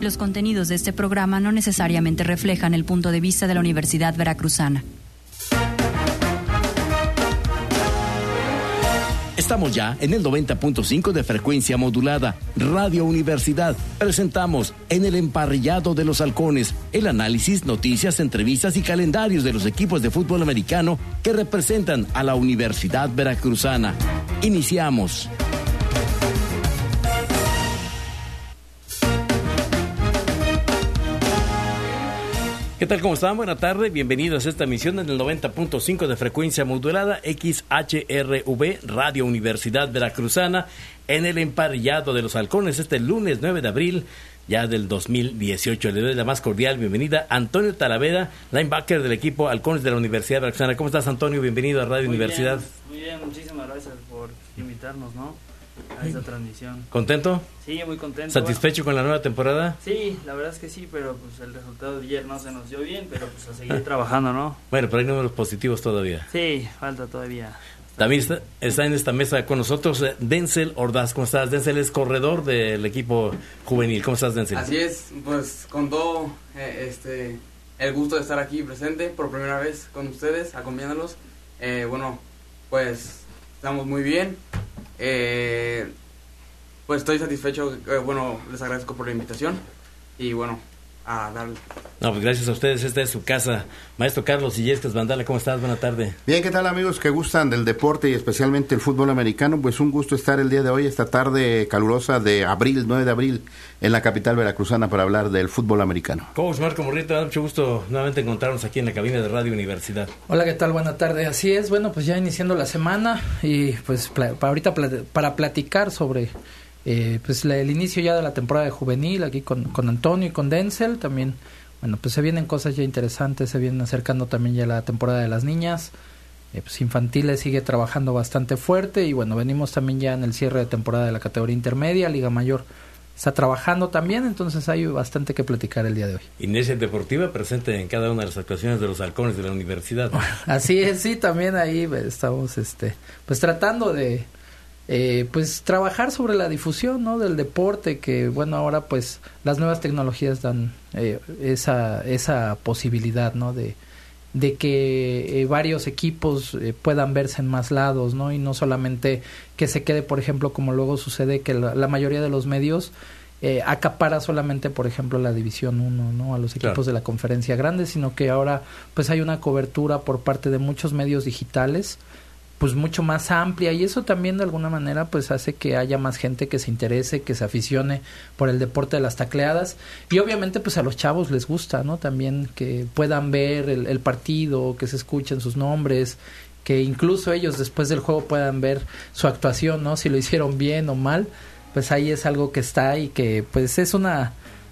Los contenidos de este programa no necesariamente reflejan el punto de vista de la Universidad Veracruzana. Estamos ya en el 90.5 de frecuencia modulada. Radio Universidad. Presentamos En el Emparrillado de los Halcones el análisis, noticias, entrevistas y calendarios de los equipos de fútbol americano que representan a la Universidad Veracruzana. Iniciamos. ¿Qué tal? ¿Cómo están? Buena tarde. Bienvenidos a esta emisión en el 90.5 de frecuencia modulada XHRV, Radio Universidad Veracruzana, en el Emparrillado de los Halcones, este lunes 9 de abril ya del 2018. Le doy la más cordial bienvenida a Antonio Talavera, linebacker del equipo Halcones de la Universidad Veracruzana. ¿Cómo estás, Antonio? Bienvenido a Radio Universidad. Muy bien, muchísimas gracias por invitarnos, ¿no?, a esta transmisión. ¿Contento? Sí, muy contento. ¿Satisfecho con la nueva temporada? Sí, la verdad es que sí, pero pues el resultado de ayer no se nos dio bien, pero pues a seguir trabajando, ¿no? Bueno, pero hay números positivos todavía. Sí, falta todavía. También está en esta mesa con nosotros Denzel Ordaz. ¿Cómo estás? Denzel es corredor del equipo juvenil. ¿Cómo estás, Denzel? Así es, pues con todo el gusto de estar aquí presente por primera vez con ustedes, acompañándolos. Bueno, pues estamos muy bien. Pues estoy satisfecho. Bueno, les agradezco por la invitación y bueno, a darle. No, pues gracias a ustedes, esta es su casa. Maestro Carlos Illescas Vandala, ¿cómo estás? Buena tarde. Bien, ¿qué tal, amigos que gustan del deporte y especialmente el fútbol americano? Pues un gusto estar el día de hoy, esta tarde calurosa de abril, 9 de abril, en la capital veracruzana para hablar del fútbol americano. Coach Marco Morrito, mucho gusto nuevamente encontrarnos aquí en la cabina de Radio Universidad. Hola, ¿qué tal? Buena tarde. Así es, bueno, pues ya iniciando la semana y pues ahorita para platicar sobre pues el inicio ya de la temporada de juvenil aquí con Antonio y con Denzel. También, bueno, pues se vienen cosas ya interesantes, se vienen acercando también ya la temporada de las niñas. Pues infantiles sigue trabajando bastante fuerte y bueno, venimos también ya en el cierre de temporada de la categoría intermedia. Liga Mayor está trabajando también, entonces hay bastante que platicar el día de hoy. Inercia Deportiva presente en cada una de las actuaciones de los Halcones de la Universidad. Así es, sí, también ahí estamos pues tratando de pues trabajar sobre la difusión, ¿no?, del deporte, que bueno, ahora pues las nuevas tecnologías dan esa posibilidad, ¿no?, de que varios equipos puedan verse en más lados, ¿no?, y no solamente que se quede, por ejemplo, como luego sucede que la mayoría de los medios acapara solamente, por ejemplo, la División 1, ¿no?, a los equipos, claro, de la Conferencia Grande, sino que ahora pues hay una cobertura por parte de muchos medios digitales pues mucho más amplia, y eso también de alguna manera pues hace que haya más gente que se interese, que se aficione por el deporte de las tacleadas, y obviamente pues a los chavos les gusta, ¿no?, también que puedan ver el partido, que se escuchen sus nombres, que incluso ellos después del juego puedan ver su actuación, ¿no?, si lo hicieron bien o mal. Pues ahí es algo que está y que pues es una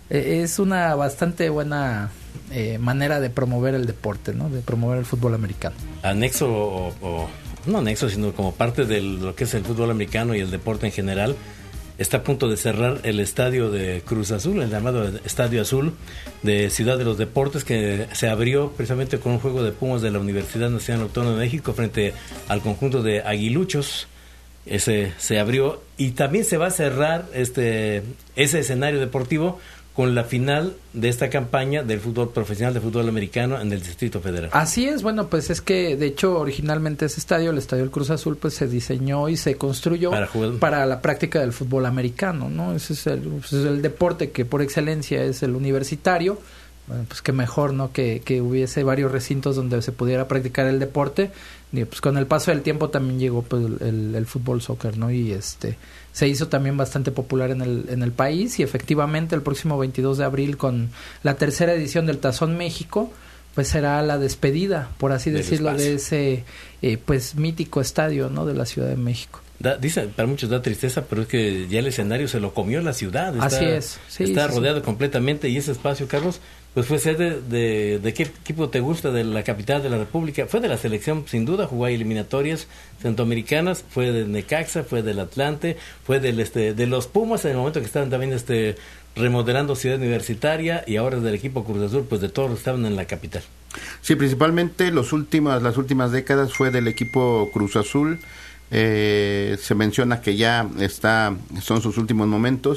bastante buena manera de promover el deporte, ¿no?, de promover el fútbol americano. Anexo o no anexo, sino como parte de lo que es el fútbol americano y el deporte en general, está a punto de cerrar el estadio de Cruz Azul, el llamado Estadio Azul de Ciudad de los Deportes, que se abrió precisamente con un juego de Pumas de la Universidad Nacional Autónoma de México frente al conjunto de Aguiluchos. Ese se abrió y también se va a cerrar ese escenario deportivo con la final de esta campaña del fútbol profesional de fútbol americano en el Distrito Federal. Así es, bueno, pues es que de hecho originalmente ese estadio, el Estadio del Cruz Azul, pues se diseñó y se construyó para la práctica del fútbol americano, ¿no? Ese es el deporte que por excelencia es el universitario. Bueno, pues que mejor, ¿no?, que hubiese varios recintos donde se pudiera practicar el deporte. Y pues con el paso del tiempo también llegó pues el fútbol soccer, ¿no? Y se hizo también bastante popular en el país, y efectivamente el próximo 22 de abril con la tercera edición del Tazón México, pues será la despedida, por así decirlo, de ese pues mítico estadio, ¿no?, de la Ciudad de México. Dice, para muchos da tristeza, pero es que ya el escenario se lo comió la ciudad. Así es. Sí, está rodeado completamente, y ese espacio, Carlos, pues fue sede de ¿qué equipo te gusta de la capital de la República? Fue de la selección, sin duda, jugó ahí eliminatorias centroamericanas, fue de Necaxa, fue del Atlante, fue de los Pumas en el momento que estaban también remodelando Ciudad Universitaria, y ahora del equipo Cruz Azul, pues de todos los que estaban en la capital. Sí, principalmente las últimas décadas fue del equipo Cruz Azul. Se menciona que ya son sus últimos momentos,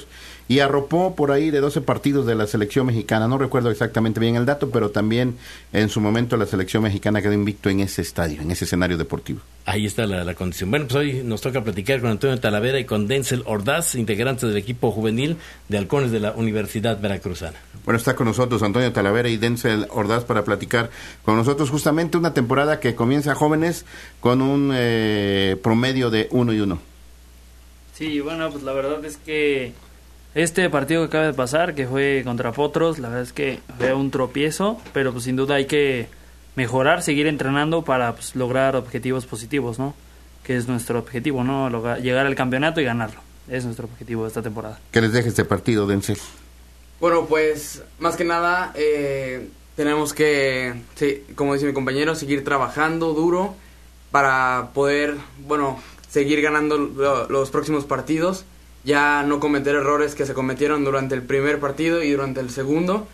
y arropó por ahí de 12 partidos de la selección mexicana. No recuerdo exactamente bien el dato, pero también en su momento la selección mexicana quedó invicto en ese estadio, en ese escenario deportivo. Ahí está la condición. Bueno, pues hoy nos toca platicar con Antonio Talavera y con Denzel Ordaz, integrantes del equipo juvenil de Halcones de la Universidad Veracruzana. Bueno, está con nosotros Antonio Talavera y Denzel Ordaz para platicar con nosotros justamente una temporada que comienza jóvenes con un promedio de 1-1. Sí, bueno, pues la verdad es que este partido que acaba de pasar, que fue contra Potros, la verdad es que fue un tropiezo, pero pues sin duda hay que mejorar, seguir entrenando para pues, lograr objetivos positivos, ¿no? Que es nuestro objetivo, ¿no? Llegar al campeonato y ganarlo. Es nuestro objetivo de esta temporada. ¿Qué les deja este partido, Denzel? Bueno, pues más que nada tenemos que, sí, como dice mi compañero, seguir trabajando duro para poder, bueno, seguir ganando los próximos partidos, ya no cometer errores que se cometieron durante el primer partido y durante el segundo.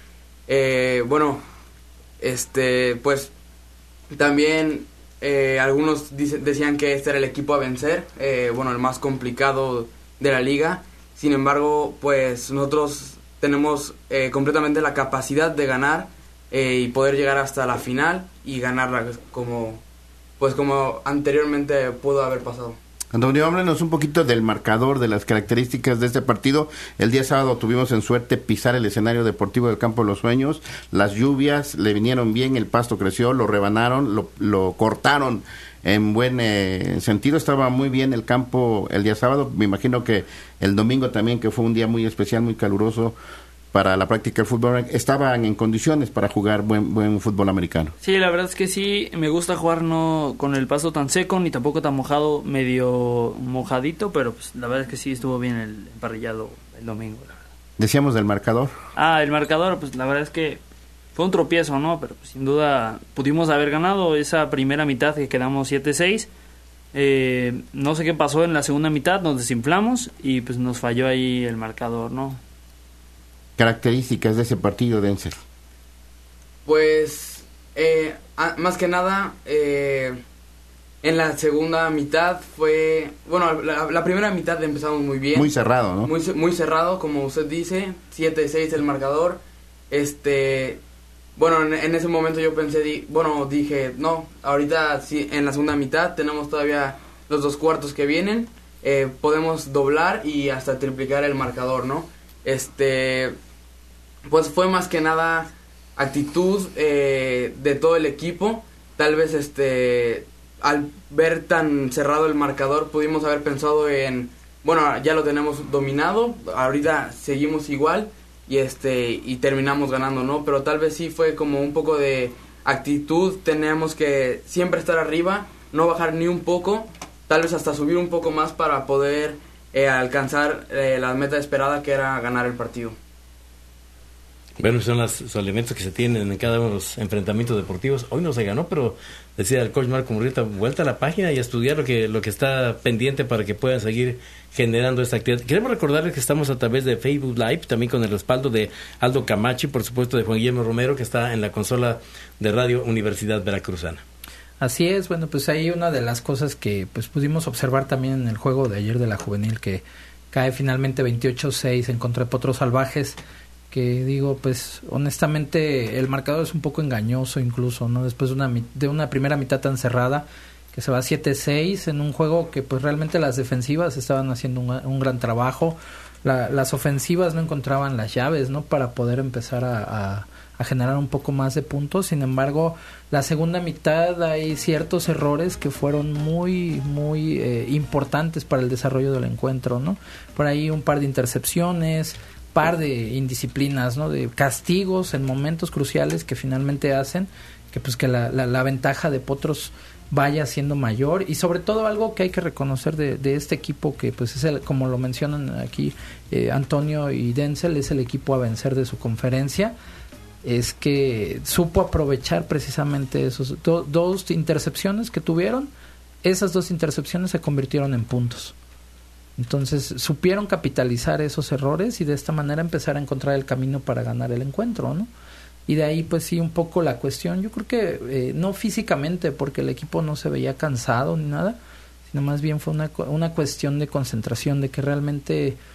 Pues también algunos decían que este era el equipo a vencer, el más complicado de la liga. Sin embargo, pues nosotros tenemos completamente la capacidad de ganar y poder llegar hasta la final y ganarla como anteriormente pudo haber pasado. Antonio, háblanos un poquito del marcador, de las características de este partido. El día sábado tuvimos en suerte pisar el escenario deportivo del Campo de los Sueños. Las lluvias le vinieron bien, el pasto creció, lo rebanaron, lo cortaron en buen sentido. Estaba muy bien el campo el día sábado. Me imagino que el domingo también, que fue un día muy especial, muy caluroso para la práctica del fútbol, estaban en condiciones para jugar buen fútbol americano. Sí, la verdad es que sí, me gusta jugar no con el pasto tan seco ni tampoco tan mojado, medio mojadito, pero pues la verdad es que sí estuvo bien el emparrillado el domingo, la verdad. Decíamos del marcador. El marcador, pues la verdad es que fue un tropiezo, ¿no? Pero pues, sin duda pudimos haber ganado esa primera mitad que quedamos 7-6. No sé qué pasó en la segunda mitad, nos desinflamos y pues nos falló ahí el marcador, ¿no? Características de ese partido, Denzel. Pues más que nada en la segunda mitad fue la primera mitad empezamos muy bien, muy cerrado, ¿no? Muy cerrado, como usted dice, 7-6 el marcador. En ese momento yo pensé, dije, no, ahorita sí, en la segunda mitad tenemos todavía los 2 cuartos que vienen, podemos doblar y hasta triplicar el marcador, ¿no? Pues fue más que nada actitud de todo el equipo. Tal vez al ver tan cerrado el marcador pudimos haber pensado en, ya lo tenemos dominado, ahorita seguimos igual y terminamos ganando, ¿no? Pero tal vez sí fue como un poco de actitud. Tenemos que siempre estar arriba, no bajar ni un poco, tal vez hasta subir un poco más para poder alcanzar la meta esperada, que era ganar el partido. Bueno, son los elementos que se tienen en cada uno de los enfrentamientos deportivos. Hoy no se ganó, pero decía el coach Marco Murrieta, vuelta a la página y a estudiar lo que está pendiente para que puedan seguir generando esta actividad. Queremos recordarles que estamos a través de Facebook Live, también con el respaldo de Aldo Camachi, por supuesto de Juan Guillermo Romero, que está en la consola de Radio Universidad Veracruzana. Así es, bueno, pues ahí una de las cosas que pues pudimos observar también en el juego de ayer de la juvenil, que cae finalmente 28-6 en contra de Potros Salvajes, que digo, pues honestamente el marcador es un poco engañoso incluso, ¿no? Después de una primera mitad tan cerrada, que se va 7-6 en un juego que pues realmente las defensivas estaban haciendo un gran trabajo, las ofensivas no encontraban las llaves, ¿no? Para poder empezar a generar un poco más de puntos. Sin embargo, la segunda mitad hay ciertos errores que fueron muy importantes para el desarrollo del encuentro, ¿no? Por ahí un par de intercepciones, par de indisciplinas, ¿no? De castigos en momentos cruciales que finalmente hacen que pues que la ventaja de Potros vaya siendo mayor, y sobre todo algo que hay que reconocer de este equipo, que pues es como lo mencionan aquí Antonio y Denzel, es el equipo a vencer de su conferencia, es que supo aprovechar precisamente esos dos intercepciones que tuvieron. Esas 2 intercepciones se convirtieron en puntos. Entonces supieron capitalizar esos errores y de esta manera empezar a encontrar el camino para ganar el encuentro, ¿no? Y de ahí pues sí un poco la cuestión, yo creo que no físicamente, porque el equipo no se veía cansado ni nada, sino más bien fue una cuestión de concentración, de que realmente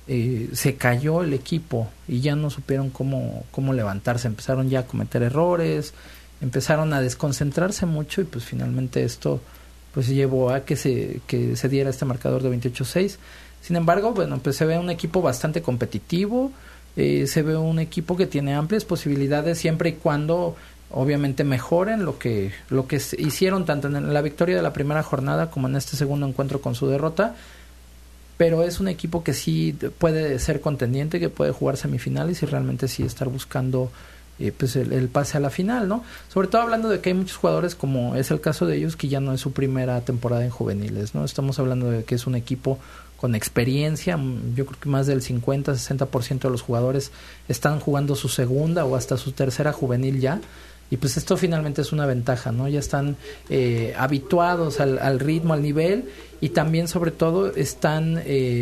se cayó el equipo y ya no supieron cómo levantarse, empezaron ya a cometer errores, empezaron a desconcentrarse mucho y pues finalmente esto pues llevó a que se diera este marcador de 28-6. Sin embargo, bueno, pues se ve un equipo bastante competitivo, se ve un equipo que tiene amplias posibilidades siempre y cuando obviamente mejoren lo que hicieron tanto en la victoria de la primera jornada como en este segundo encuentro con su derrota. Pero es un equipo que sí puede ser contendiente, que puede jugar semifinales y realmente sí estar buscando pues el pase a la final, ¿no? Sobre todo hablando de que hay muchos jugadores, como es el caso de ellos, que ya no es su primera temporada en juveniles, ¿no? Estamos hablando de que es un equipo con experiencia. Yo creo que más del 50-60% de los jugadores están jugando su segunda o hasta su tercera juvenil ya. Y pues esto finalmente es una ventaja, ¿no? Ya están habituados al ritmo, al nivel, y también sobre todo están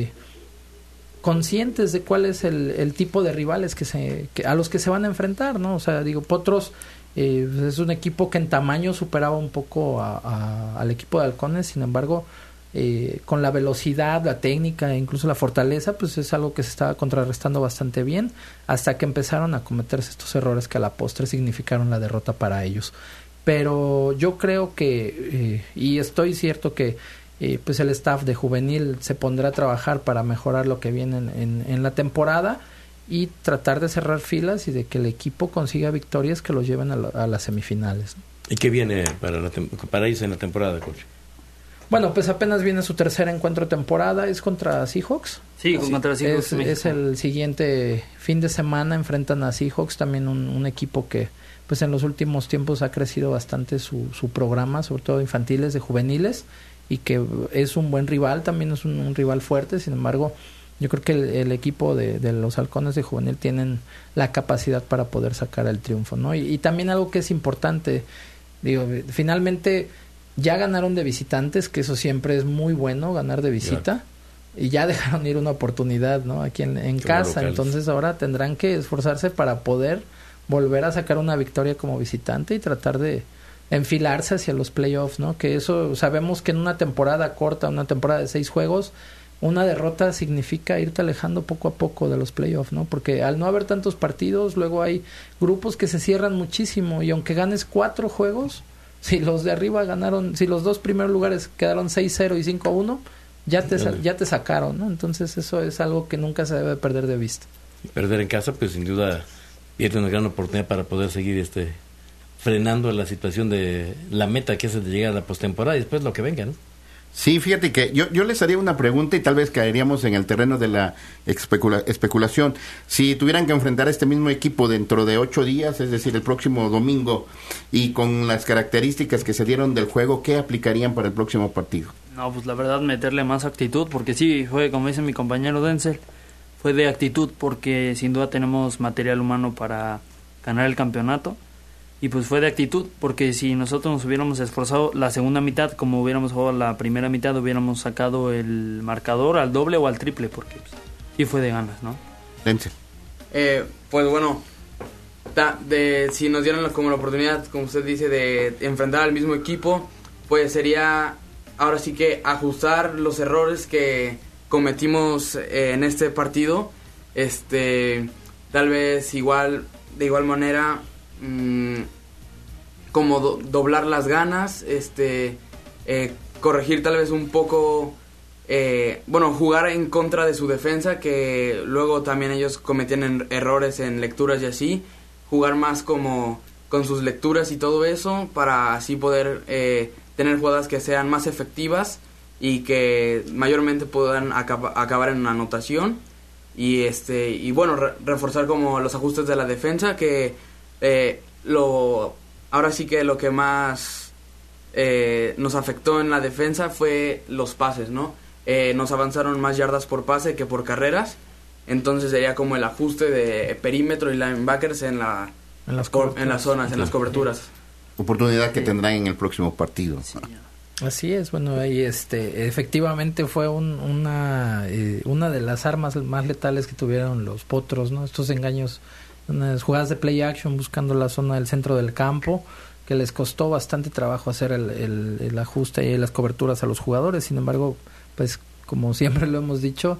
conscientes de cuál es el tipo de rivales a los que se van a enfrentar, ¿no? O sea, digo, Potros es un equipo que en tamaño superaba un poco al equipo de Halcones, sin embargo, con la velocidad, la técnica e incluso la fortaleza, pues es algo que se estaba contrarrestando bastante bien hasta que empezaron a cometerse estos errores que a la postre significaron la derrota para ellos. Pero yo creo que, y estoy cierto que pues el staff de juvenil se pondrá a trabajar para mejorar lo que viene en la temporada y tratar de cerrar filas y de que el equipo consiga victorias que los lleven a las semifinales. ¿Y qué viene para ellos en la temporada, coach? Bueno, pues apenas viene su tercer encuentro de temporada, es contra Seahawks. Sí, contra Seahawks. Es el siguiente fin de semana, enfrentan a Seahawks, también un equipo que pues en los últimos tiempos ha crecido bastante su programa, sobre todo infantiles, de juveniles, y que es un buen rival, también es un rival fuerte. Sin embargo, yo creo que el equipo de los Halcones de juvenil tienen la capacidad para poder sacar el triunfo, ¿no? Y también algo que es importante, digo, finalmente ya ganaron de visitantes, que eso siempre es muy bueno, ganar de visita, y ya dejaron ir una oportunidad, ¿no? Aquí en casa, locales. Entonces ahora tendrán que esforzarse para poder volver a sacar una victoria como visitante y tratar de enfilarse hacia los playoffs, ¿no? Que eso sabemos que en una temporada corta, una temporada de 6 juegos, una derrota significa irte alejando poco a poco de los playoffs, ¿no? Porque al no haber tantos partidos, luego hay grupos que se cierran muchísimo, y aunque ganes 4 juegos, si los de arriba ganaron, si los 2 primeros lugares quedaron 6-0 y 5-1, ya te sacaron, ¿no? Entonces eso es algo que nunca se debe perder de vista. Perder en casa, pues sin duda pierde una gran oportunidad para poder seguir frenando la situación de la meta, que es de llegar a la postemporada y después lo que venga, ¿no? Sí, fíjate que yo les haría una pregunta y tal vez caeríamos en el terreno de la especulación. Si tuvieran que enfrentar a este mismo equipo dentro de 8 días, es decir, el próximo domingo, y con las características que se dieron del juego, ¿qué aplicarían para el próximo partido? No, pues la verdad, meterle más actitud, porque sí, fue, como dice mi compañero Denzel, fue de actitud, porque sin duda tenemos material humano para ganar el campeonato. Y pues fue de actitud, porque si nosotros nos hubiéramos esforzado la segunda mitad, como hubiéramos jugado la primera mitad, hubiéramos sacado el marcador al doble o al triple, porque pues, sí fue de ganas, ¿no? Pues bueno, si nos dieran como la oportunidad, como usted dice, de enfrentar al mismo equipo, pues sería ahora sí que ajustar los errores que cometimos en este partido, tal vez de igual manera, como doblar las ganas, corregir tal vez un poco, jugar en contra de su defensa, que luego también ellos cometían errores en lecturas y así, jugar más como con sus lecturas y todo eso, para así poder tener jugadas que sean más efectivas y que mayormente puedan acabar en una anotación, y reforzar como los ajustes de la defensa, que ahora sí que lo que más nos afectó en la defensa fue los pases, ¿no? Nos avanzaron más yardas por pase que por carreras, entonces sería como el ajuste de perímetro y linebackers en las zonas, en las coberturas. Oportunidad que tendrán en el próximo partido. Sí. Así es, bueno, ahí efectivamente fue una de las armas más letales que tuvieron los Potros, ¿no? Estos engaños, unas jugadas de play action buscando la zona del centro del campo, que les costó bastante trabajo hacer el ajuste y las coberturas a los jugadores. Sin embargo, pues como siempre lo hemos dicho,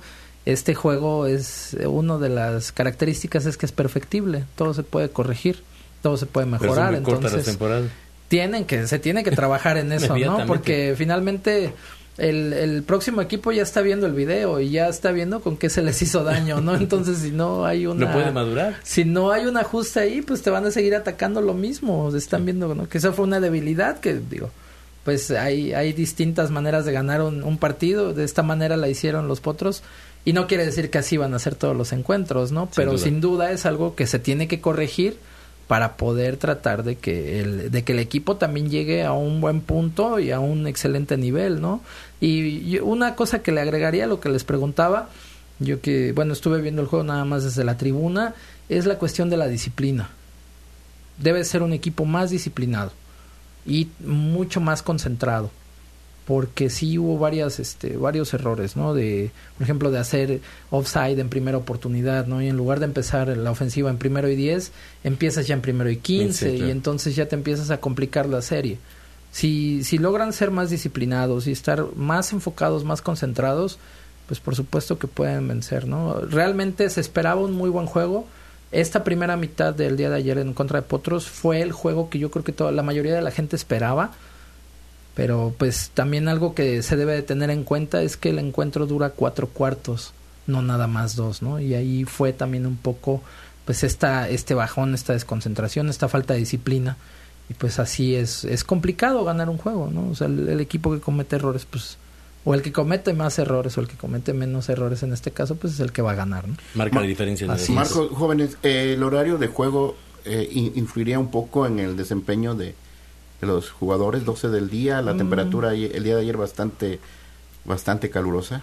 este juego es una de las características es que es perfectible, todo se puede corregir, todo se puede mejorar, entonces se tiene que trabajar en eso, ¿no? Porque finalmente el próximo equipo ya está viendo el video y ya está viendo con qué se les hizo daño, ¿no? Entonces si no hay no puede madurar. Si no hay un ajuste ahí, pues te van a seguir atacando lo mismo, están viendo, ¿no? Que esa fue una debilidad que digo, pues hay distintas maneras de ganar un partido, de esta manera la hicieron los Potros. Y no quiere decir que así van a ser todos los encuentros, ¿no? Pero sin duda es algo que se tiene que corregir para poder tratar de que el equipo también llegue a un buen punto y a un excelente nivel, ¿no? Y una cosa que le agregaría a lo que les preguntaba, yo que, bueno, estuve viendo el juego nada más desde la tribuna, es la cuestión de la disciplina. Debe ser un equipo más disciplinado y mucho más concentrado. Porque sí hubo varios errores, ¿no? Por ejemplo, de hacer offside en primera oportunidad, ¿no? Y en lugar de empezar la ofensiva en 1st y 10, empiezas ya en 1st y 15, sí, claro. Y entonces ya te empiezas a complicar la serie. Si logran ser más disciplinados y estar más enfocados, más concentrados, pues por supuesto que pueden vencer, ¿no? Realmente se esperaba un muy buen juego. Esta primera mitad del día de ayer en contra de Potros fue el juego que yo creo que la mayoría de la gente esperaba. Pero pues también algo que se debe de tener en cuenta es que el encuentro dura 4 cuartos, no nada más 2, ¿no? Y ahí fue también un poco pues este bajón, esta desconcentración, esta falta de disciplina. Y pues así es complicado ganar un juego, ¿no? O sea, el equipo que comete errores, pues, o el que comete más errores o el que comete menos errores en este caso, pues es el que va a ganar, ¿no? Marca la diferencia. Marcos, jóvenes, el horario de juego influiría un poco en el desempeño de los jugadores. 12 del día, la temperatura el día de ayer bastante calurosa.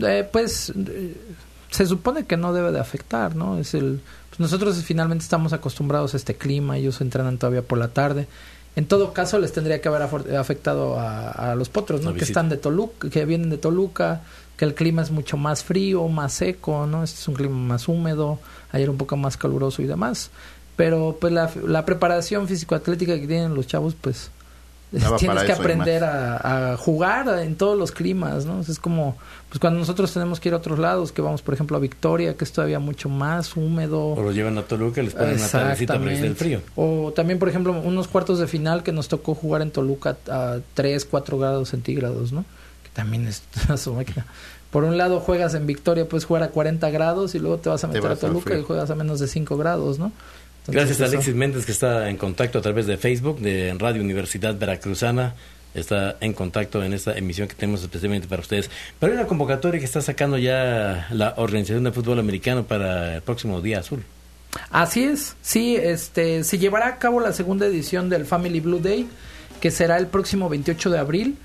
Se supone que no debe de afectar, ¿no? Pues nosotros finalmente estamos acostumbrados a este clima, ellos entrenan todavía por la tarde. En todo caso les tendría que haber afectado a los Potros, ¿no? Que están de Toluca, que vienen de Toluca, que el clima es mucho más frío, más seco, ¿no? Este es un clima más húmedo, ayer un poco más caluroso y demás. Pues la preparación físico-atlética que tienen los chavos, pues tienes que aprender a jugar en todos los climas, ¿no? Es como pues cuando nosotros tenemos que ir a otros lados, que vamos por ejemplo a Victoria, que es todavía mucho más húmedo. O lo llevan a Toluca y les ponen una tardecita para que esté el frío. O también por ejemplo unos cuartos de final que nos tocó jugar en Toluca a 3-4 grados centígrados, ¿no? Que también es su máquina. Por un lado juegas en Victoria, puedes jugar a 40 grados y luego te vas a meter a Toluca y juegas a menos de 5 grados, ¿no? Entonces, gracias a Alexis Méndez, que está en contacto a través de Facebook de Radio Universidad Veracruzana. Está en contacto en esta emisión que tenemos especialmente para ustedes. Pero hay una convocatoria que está sacando ya la Organización de Fútbol Americano para el próximo Día Azul. Así es, sí, se llevará a cabo la segunda edición del Family Blue Day, que será el próximo 28 de abril.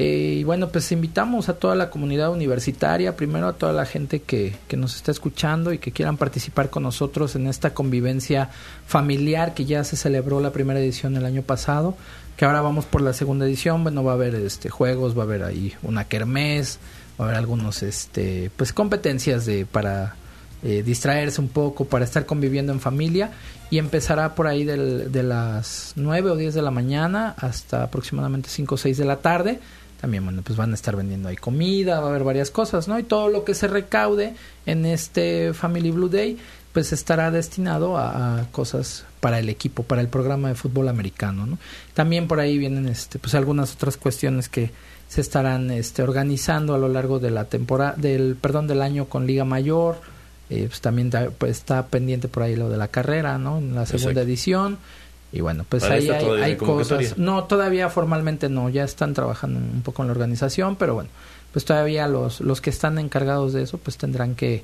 Y bueno, pues invitamos a toda la comunidad universitaria, primero a toda la gente que nos está escuchando y que quieran participar con nosotros en esta convivencia familiar que ya se celebró la primera edición el año pasado, que ahora vamos por la segunda edición. Bueno, va a haber juegos, va a haber ahí una kermés, va a haber algunos pues competencias para distraerse un poco, para estar conviviendo en familia, y empezará por ahí de las 9 o 10 de la mañana hasta aproximadamente 5 o 6 de la tarde. También, bueno, pues van a estar vendiendo ahí comida, va a haber varias cosas, ¿no? Y todo lo que se recaude en este Family Blue Day, pues estará destinado a cosas para el equipo, para el programa de fútbol americano, ¿no? También por ahí vienen, pues algunas otras cuestiones que se estarán, organizando a lo largo de la temporada, del año con Liga Mayor. Pues también está pendiente por ahí lo de la carrera, ¿no? En la segunda edición. Y bueno, pues ahí hay cosas. No, todavía formalmente no, ya están trabajando un poco en la organización, pero bueno, pues todavía los que están encargados de eso, pues tendrán que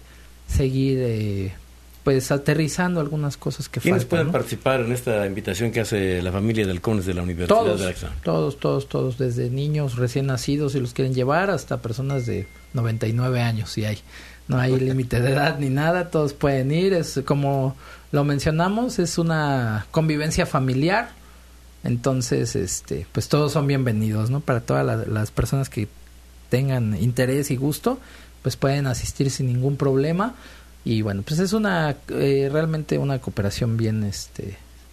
seguir pues aterrizando algunas cosas que ¿Quiénes faltan, pueden ¿no? participar en esta invitación que hace la familia de halcones de la Universidad de Veracruz? Todos, desde niños recién nacidos, si los quieren llevar, hasta personas de 99 años, si hay. No hay límite de edad ni nada, todos pueden ir. Es como lo mencionamos, es una convivencia familiar. Entonces, pues todos son bienvenidos, ¿no? Para todas las personas que tengan interés y gusto, pues pueden asistir sin ningún problema. Y bueno, pues es realmente una cooperación bien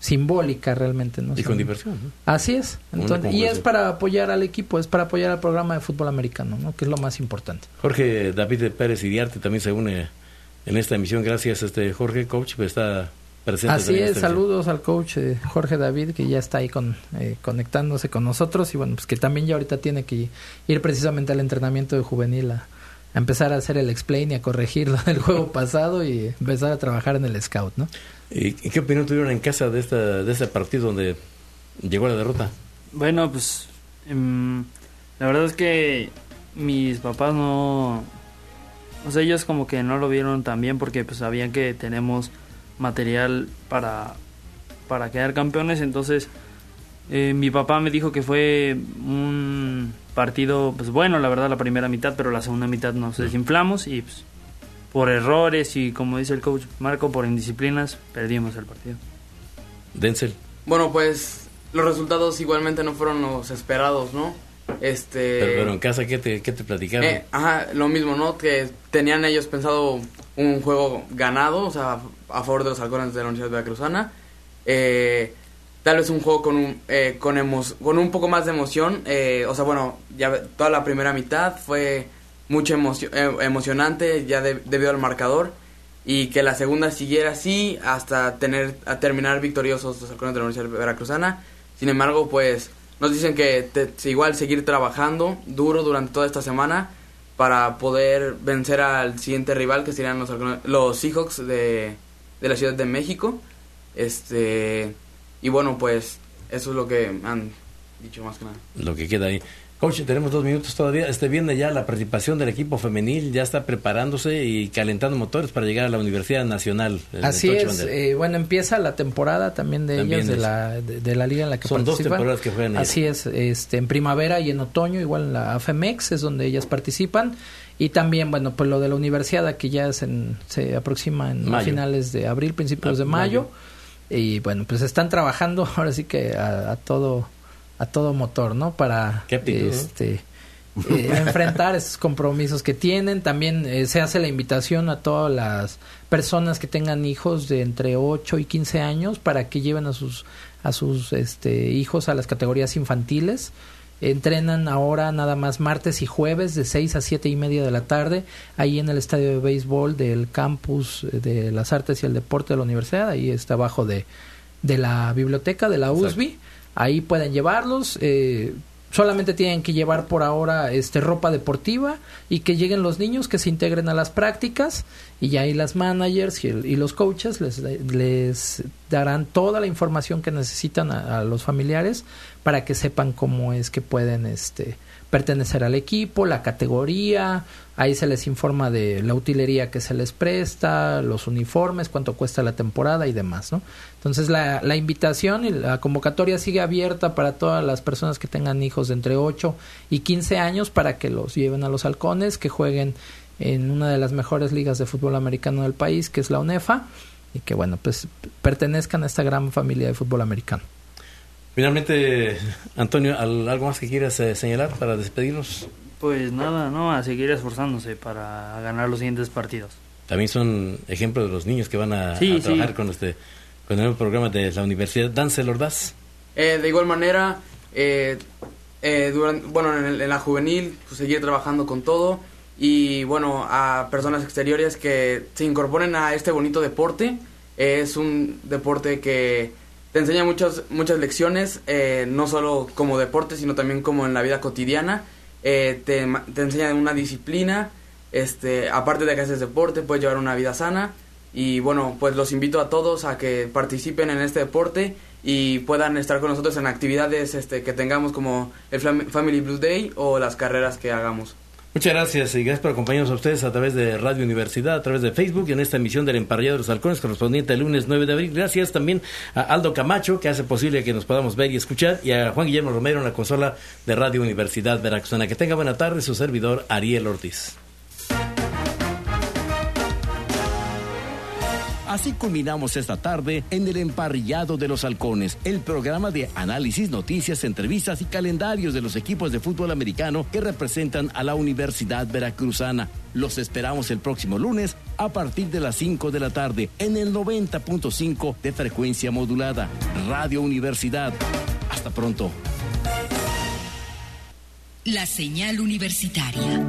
simbólica realmente, ¿no? Y con diversión, ¿no? Así es. Entonces, y es para apoyar al equipo, es para apoyar al programa de fútbol americano, ¿no? Que es lo más importante. Jorge David Pérez Iriarte también se une en esta emisión. Gracias, Jorge, coach, pues está presente. Así es, saludos al coach Jorge David, que ya está ahí conectándose con nosotros, y bueno, pues que también ya ahorita tiene que ir precisamente al entrenamiento de juvenil a empezar a hacer el explain y a corregir lo del juego pasado y empezar a trabajar en el scout, ¿no? ¿Y qué opinión tuvieron en casa de este partido donde llegó la derrota? Bueno, pues la verdad es que mis papás no, o sea, ellos como que no lo vieron tan bien, porque pues sabían que tenemos material para quedar campeones. Entonces mi papá me dijo que fue un partido pues bueno, la verdad, la primera mitad, pero la segunda mitad nos desinflamos y pues, por errores y, como dice el coach Marco, por indisciplinas, perdimos el partido. Denzel. Bueno, pues los resultados igualmente no fueron los esperados, ¿no? Pero en casa, ¿qué te platicaron? Lo mismo, ¿no? Que tenían ellos pensado un juego ganado, o sea, a favor de los halcones de la Universidad Veracruzana. Tal vez un juego con un poco más de emoción. O sea, bueno, ya toda la primera mitad fue mucho emocionante ya debido al marcador, y que la segunda siguiera así hasta terminar victoriosos los halcones de la Universidad Veracruzana. Sin embargo, pues nos dicen que igual seguir trabajando duro durante toda esta semana para poder vencer al siguiente rival, que serían los Seahawks de la Ciudad de México. Y bueno, pues eso es lo que han dicho más que nada. Lo que queda ahí. Coach, tenemos 2 minutos todavía. Viene ya la participación del equipo femenil, ya está preparándose y calentando motores para llegar a la Universidad Nacional. Así es. Bueno, empieza la temporada también de ellos, de la liga en la que son participan. 2 temporadas que juegan. Así es, en primavera y en otoño, igual en la AFEMEX es donde ellas participan. Y también, bueno, pues lo de la universidad, que ya se aproxima a finales de abril, principios de mayo. Y bueno, pues están trabajando ahora sí que a todo motor, ¿no? Para enfrentar esos compromisos que tienen. También se hace la invitación a todas las personas que tengan hijos de entre 8 y 15 años para que lleven a sus hijos a las categorías infantiles. Entrenan ahora nada más martes y jueves de 6 a 7 y media de la tarde ahí en el estadio de béisbol del campus de las artes y el deporte de la universidad. Ahí está abajo de la biblioteca de la USB. Exacto. Ahí pueden llevarlos. Solamente tienen que llevar por ahora ropa deportiva y que lleguen los niños, que se integren a las prácticas, y ya ahí las managers y los coaches les darán toda la información que necesitan a los familiares para que sepan cómo es que pueden pertenecer al equipo, la categoría. Ahí se les informa de la utilería que se les presta, los uniformes, cuánto cuesta la temporada y demás, ¿no? Entonces la invitación y la convocatoria sigue abierta para todas las personas que tengan hijos de entre 8 y 15 años para que los lleven a los halcones, que jueguen en una de las mejores ligas de fútbol americano del país, que es la UNEFA, y que bueno, pues pertenezcan a esta gran familia de fútbol americano. Finalmente, Antonio, ¿algo más que quieras señalar para despedirnos? Pues nada, no, a seguir esforzándose para ganar los siguientes partidos. También son ejemplos de los niños que van a trabajar con el nuevo programa de la universidad. Dancel Ordaz. De igual manera, en la juvenil, pues seguir trabajando con todo, y bueno, a personas exteriores que se incorporen a este bonito deporte. Es un deporte que te enseña muchas lecciones, no solo como deporte, sino también como en la vida cotidiana. Te enseña una disciplina, aparte de que haces deporte, puedes llevar una vida sana. Y bueno, pues los invito a todos a que participen en este deporte y puedan estar con nosotros en actividades que tengamos, como el Family Blue Day o las carreras que hagamos. Muchas gracias, y gracias por acompañarnos a ustedes a través de Radio Universidad, a través de Facebook, en esta emisión del Emparrillado de los Halcones, correspondiente al lunes 9 de abril. Gracias también a Aldo Camacho, que hace posible que nos podamos ver y escuchar, y a Juan Guillermo Romero en la consola de Radio Universidad Veracruzana. Que tenga buena tarde, su servidor Ariel Ortiz. Así culminamos esta tarde en el Emparrillado de los Halcones, el programa de análisis, noticias, entrevistas y calendarios de los equipos de fútbol americano que representan a la Universidad Veracruzana. Los esperamos el próximo lunes a partir de las 5 de la tarde en el 90.5 de frecuencia modulada. Radio Universidad. Hasta pronto. La señal universitaria.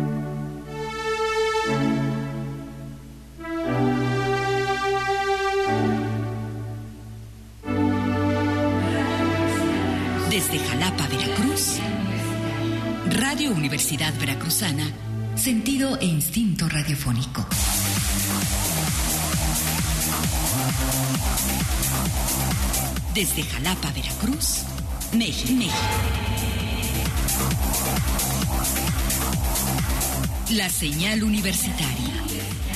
Desde Jalapa, Veracruz, Radio Universidad Veracruzana, sentido e instinto radiofónico. Desde Jalapa, Veracruz, México. La señal universitaria.